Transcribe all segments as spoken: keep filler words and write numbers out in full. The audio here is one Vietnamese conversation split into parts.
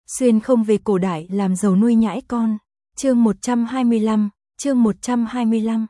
Xuyên không về cổ đại làm giàu nuôi nhãi con. Chương một trăm hai mươi lăm, chương một trăm hai mươi lăm.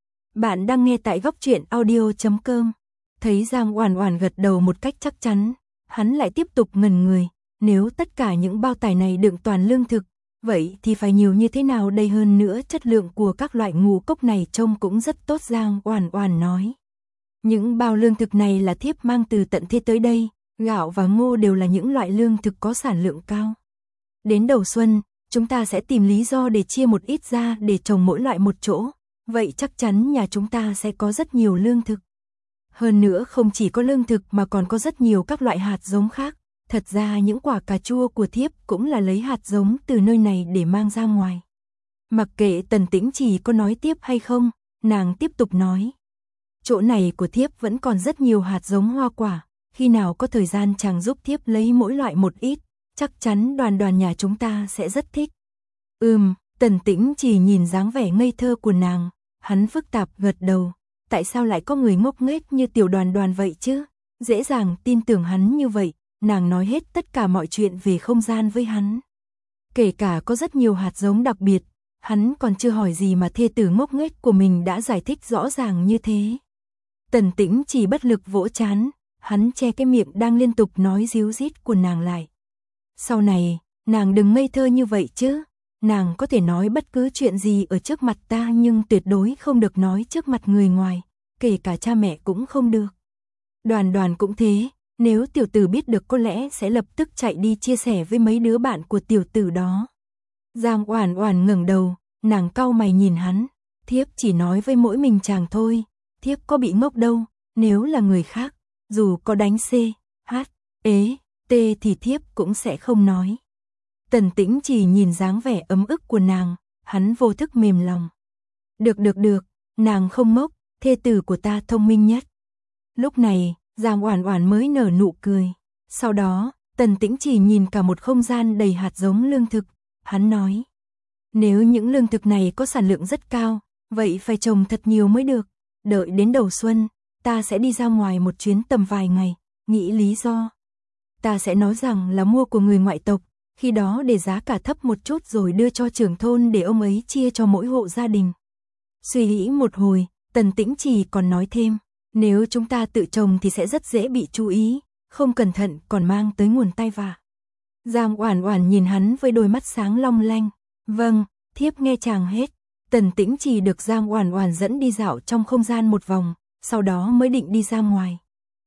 Bạn đang nghe tại góc truyện audio chấm com. Thấy Giang Oản Oản gật đầu một cách chắc chắn, hắn lại tiếp tục ngẩn người, nếu tất cả những bao tải này đựng toàn lương thực, vậy thì phải nhiều như thế nào đây, hơn nữa chất lượng của các loại ngũ cốc này trông cũng rất tốt. Giang Oản Oản nói. Những bao lương thực này là thiếp mang từ tận thế tới đây, gạo và ngô đều là những loại lương thực có sản lượng cao. Đến đầu xuân, chúng ta sẽ tìm lý do để chia một ít ra để trồng mỗi loại một chỗ, vậy chắc chắn nhà chúng ta sẽ có rất nhiều lương thực. Hơn nữa không chỉ có lương thực mà còn có rất nhiều các loại hạt giống khác, thật ra những quả cà chua của thiếp cũng là lấy hạt giống từ nơi này để mang ra ngoài. Mặc kệ Tần Tĩnh Chỉ có nói tiếp hay không, nàng tiếp tục nói. Chỗ này của thiếp vẫn còn rất nhiều hạt giống hoa quả, khi nào có thời gian chàng giúp thiếp lấy mỗi loại một ít, chắc chắn đoàn đoàn nhà chúng ta sẽ rất thích. Ừm, Tần Tĩnh Chỉ nhìn dáng vẻ ngây thơ của nàng, hắn phức tạp gật đầu. Tại sao lại có người ngốc nghếch như tiểu đoàn đoàn vậy chứ? Dễ dàng tin tưởng hắn như vậy, nàng nói hết tất cả mọi chuyện về không gian với hắn. Kể cả có rất nhiều hạt giống đặc biệt, hắn còn chưa hỏi gì mà thê tử ngốc nghếch của mình đã giải thích rõ ràng như thế. Tần Tĩnh Chỉ bất lực vỗ trán, hắn che cái miệng đang liên tục nói ríu rít của nàng lại. Sau này, nàng đừng ngây thơ như vậy chứ, nàng có thể nói bất cứ chuyện gì ở trước mặt ta nhưng tuyệt đối không được nói trước mặt người ngoài, kể cả cha mẹ cũng không được. Đoàn đoàn cũng thế, nếu tiểu tử biết được có lẽ sẽ lập tức chạy đi chia sẻ với mấy đứa bạn của tiểu tử đó. Giang Oản Oản ngẩng đầu, nàng cau mày nhìn hắn, thiếp chỉ nói với mỗi mình chàng thôi, thiếp có bị ngốc đâu, nếu là người khác, dù có đánh C, H, ế, T thì thiếp cũng sẽ không nói. Tần Tĩnh Chỉ nhìn dáng vẻ ấm ức của nàng, hắn vô thức mềm lòng. Được được được, nàng không ngốc, thê tử của ta thông minh nhất. Lúc này, Giang Oản Oản mới nở nụ cười. Sau đó, Tần Tĩnh Chỉ nhìn cả một không gian đầy hạt giống lương thực, hắn nói. Nếu những lương thực này có sản lượng rất cao, vậy phải trồng thật nhiều mới được. Đợi đến đầu xuân, ta sẽ đi ra ngoài một chuyến tầm vài ngày, nghĩ lý do. Ta sẽ nói rằng là mua của người ngoại tộc, khi đó để giá cả thấp một chút rồi đưa cho trưởng thôn để ông ấy chia cho mỗi hộ gia đình. Suy nghĩ một hồi, Tần Tĩnh Chỉ còn nói thêm, nếu chúng ta tự trồng thì sẽ rất dễ bị chú ý, không cẩn thận còn mang tới nguồn tai vạ. Giang Oản Oản nhìn hắn với đôi mắt sáng long lanh, vâng, thiếp nghe chàng hết. Tần Tĩnh Chỉ được Giang Oản Oản dẫn đi dạo trong không gian một vòng, sau đó mới định đi ra ngoài.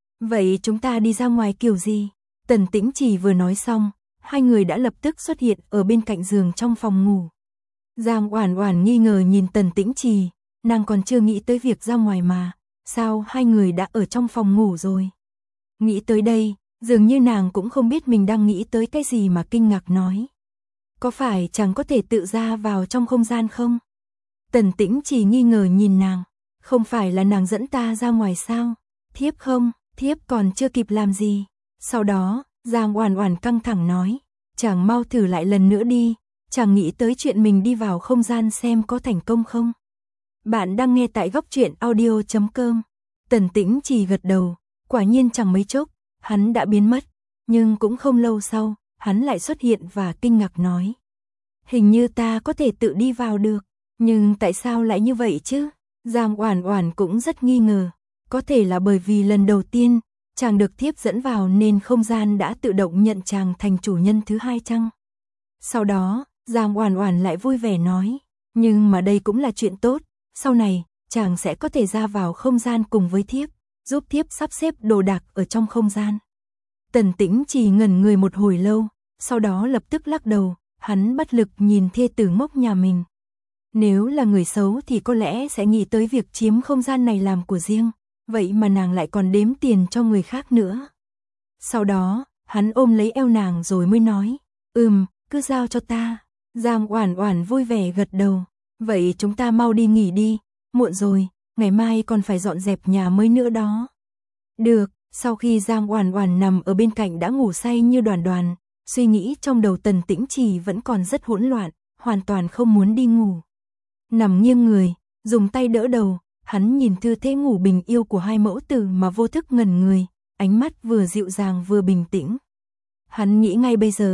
Vậy chúng ta đi ra ngoài kiểu gì? Tần Tĩnh Chỉ vừa nói xong, hai người đã lập tức xuất hiện ở bên cạnh giường trong phòng ngủ. Giang Oản Oản nghi ngờ nhìn Tần Tĩnh Chỉ, nàng còn chưa nghĩ tới việc ra ngoài mà, sao hai người đã ở trong phòng ngủ rồi? Nghĩ tới đây, dường như nàng cũng không biết mình đang nghĩ tới cái gì mà kinh ngạc nói. Có phải chẳng có thể tự ra vào trong không gian không? Tần Tĩnh Chỉ nghi ngờ nhìn nàng, không phải là nàng dẫn ta ra ngoài sao? Thiếp không, thiếp còn chưa kịp làm gì. Sau đó, Giang Oản Oản căng thẳng nói, chàng mau thử lại lần nữa đi, chàng nghĩ tới chuyện mình đi vào không gian xem có thành công không. Bạn đang nghe tại góc truyện audio chấm com. Tần Tĩnh Chỉ gật đầu, quả nhiên chẳng mấy chốc, hắn đã biến mất, nhưng cũng không lâu sau, hắn lại xuất hiện và kinh ngạc nói. Hình như ta có thể tự đi vào được, nhưng tại sao lại như vậy chứ? Giang Oản Oản cũng rất nghi ngờ, có thể là bởi vì lần đầu tiên, chàng được thiếp dẫn vào nên không gian đã tự động nhận chàng thành chủ nhân thứ hai chăng? Sau đó, Giang Oản Oản lại vui vẻ nói, nhưng mà đây cũng là chuyện tốt, sau này, chàng sẽ có thể ra vào không gian cùng với thiếp, giúp thiếp sắp xếp đồ đạc ở trong không gian. Tần Tĩnh Chỉ ngẩn người một hồi lâu, sau đó lập tức lắc đầu, hắn bất lực nhìn thê tử ngốc nhà mình. Nếu là người xấu thì có lẽ sẽ nghĩ tới việc chiếm không gian này làm của riêng, vậy mà nàng lại còn đếm tiền cho người khác nữa. Sau đó, hắn ôm lấy eo nàng rồi mới nói, ừm, cứ giao cho ta. Giang Oản Oản vui vẻ gật đầu, vậy chúng ta mau đi nghỉ đi, muộn rồi, ngày mai còn phải dọn dẹp nhà mới nữa đó. Được, sau khi Giang Oản Oản nằm ở bên cạnh đã ngủ say như đoàn đoàn, suy nghĩ trong đầu Tần Tĩnh Chỉ vẫn còn rất hỗn loạn, hoàn toàn không muốn đi ngủ. Nằm nghiêng người, dùng tay đỡ đầu, hắn nhìn tư thế ngủ bình yêu của hai mẫu tử mà vô thức ngẩn người, ánh mắt vừa dịu dàng vừa bình tĩnh. Hắn nghĩ ngay bây giờ,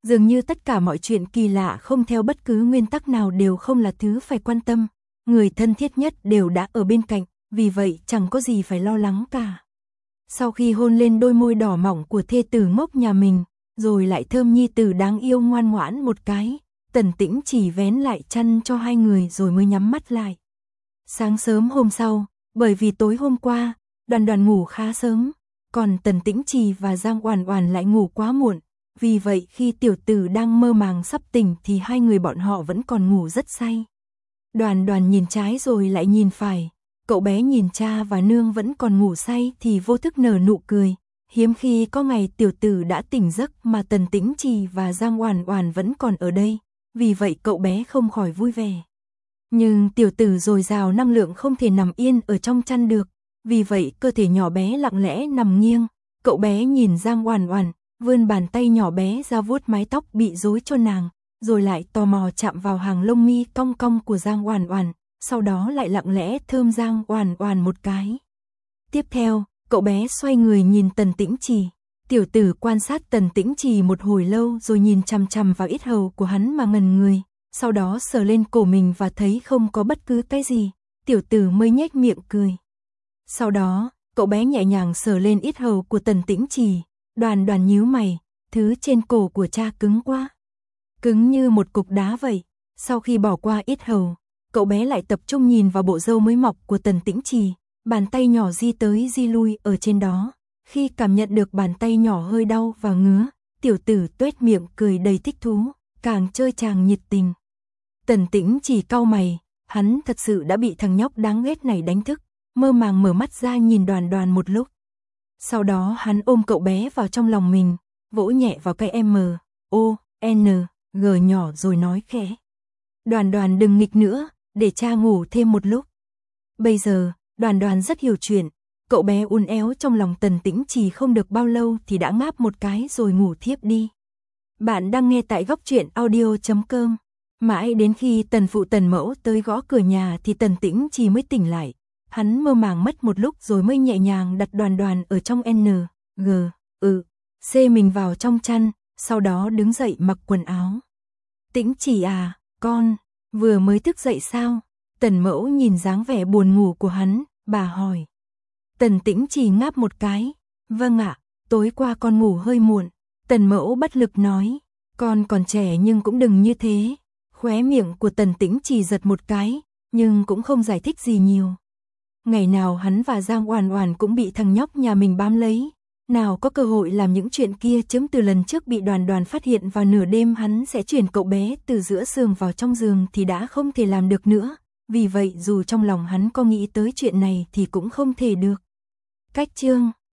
Dường như tất cả mọi chuyện kỳ lạ không theo bất cứ nguyên tắc nào đều không là thứ phải quan tâm, người thân thiết nhất đều đã ở bên cạnh, vì vậy chẳng có gì phải lo lắng cả. Sau khi hôn lên đôi môi đỏ mỏng của thê tử ngốc nhà mình, rồi lại thơm nhi tử đáng yêu ngoan ngoãn một cái, Tần Tĩnh chỉ vén lại chăn cho hai người rồi mới nhắm mắt lại. Sáng sớm hôm sau, bởi vì tối hôm qua, Đoàn Đoàn ngủ khá sớm, còn Tần Tĩnh Trì và Giang Oản Oản lại ngủ quá muộn, vì vậy khi tiểu tử đang mơ màng sắp tỉnh thì hai người bọn họ vẫn còn ngủ rất say. Đoàn Đoàn nhìn trái rồi lại nhìn phải, cậu bé nhìn cha và nương vẫn còn ngủ say thì vô thức nở nụ cười, hiếm khi có ngày tiểu tử đã tỉnh giấc mà Tần Tĩnh Trì và Giang Oản Oản vẫn còn ở đây, vì vậy cậu bé không khỏi vui vẻ. Nhưng tiểu tử dồi dào năng lượng không thể nằm yên ở trong chăn được, vì vậy cơ thể nhỏ bé lặng lẽ nằm nghiêng, cậu bé nhìn Giang Oản Oản, vươn bàn tay nhỏ bé ra vuốt mái tóc bị rối cho nàng, rồi lại tò mò chạm vào hàng lông mi cong cong của Giang Oản Oản, sau đó lại lặng lẽ thơm Giang Oản Oản một cái. Tiếp theo, cậu bé xoay người nhìn Tần Tĩnh Trì. Tiểu tử quan sát Tần Tĩnh Trì một hồi lâu rồi nhìn chằm chằm vào yết hầu của hắn mà ngẩn người, sau đó sờ lên cổ mình và thấy không có bất cứ cái gì, tiểu tử mới nhếch miệng cười. Sau đó, cậu bé nhẹ nhàng sờ lên yết hầu của Tần Tĩnh Trì, Đoàn Đoàn nhíu mày, thứ trên cổ của cha cứng quá. Cứng như một cục đá vậy. Sau khi bỏ qua yết hầu, cậu bé lại tập trung nhìn vào bộ râu mới mọc của Tần Tĩnh Trì, bàn tay nhỏ di tới di lui ở trên đó. Khi cảm nhận được bàn tay nhỏ hơi đau và ngứa, tiểu tử tuét miệng cười đầy thích thú, càng chơi chàng nhiệt tình. Tần Tĩnh Trì cau mày, hắn thật sự đã bị thằng nhóc đáng ghét này đánh thức, mơ màng mở mắt ra nhìn Đoàn Đoàn một lúc. Sau đó hắn ôm cậu bé vào trong lòng mình, vỗ nhẹ vào cái M, O, N, G nhỏ rồi nói khẽ. Đoàn Đoàn đừng nghịch nữa, để cha ngủ thêm một lúc. Bây giờ, Đoàn Đoàn rất hiểu chuyện, cậu bé uốn éo trong lòng Tần Tĩnh Trì không được bao lâu thì đã ngáp một cái rồi ngủ thiếp đi. Bạn đang nghe tại góc truyện audio chấm com. Mãi đến khi Tần Phụ Tần Mẫu tới gõ cửa nhà thì Tần Tĩnh Trì mới tỉnh lại. Hắn mơ màng mất một lúc rồi mới nhẹ nhàng đặt Đoàn Đoàn ở trong N, G, ừ, C mình vào trong chăn, sau đó đứng dậy mặc quần áo. Tĩnh Trì à, con, vừa mới thức dậy sao? Tần Mẫu nhìn dáng vẻ buồn ngủ của hắn, bà hỏi. Tần Tĩnh Trì ngáp một cái, vâng ạ, tối qua con ngủ hơi muộn. Tần Mẫu bất lực nói, con còn trẻ nhưng cũng đừng như thế. Khóe miệng của Tần Tĩnh Trì giật một cái, nhưng cũng không giải thích gì nhiều. Ngày nào hắn và Giang Oản Oản cũng bị thằng nhóc nhà mình bám lấy, nào có cơ hội làm những chuyện kia. Chấm từ lần trước bị Đoàn Đoàn phát hiện vào nửa đêm hắn sẽ chuyển cậu bé từ giữa giường vào trong giường thì đã không thể làm được nữa, vì vậy dù trong lòng hắn có nghĩ tới chuyện này thì cũng không thể được. Cách chương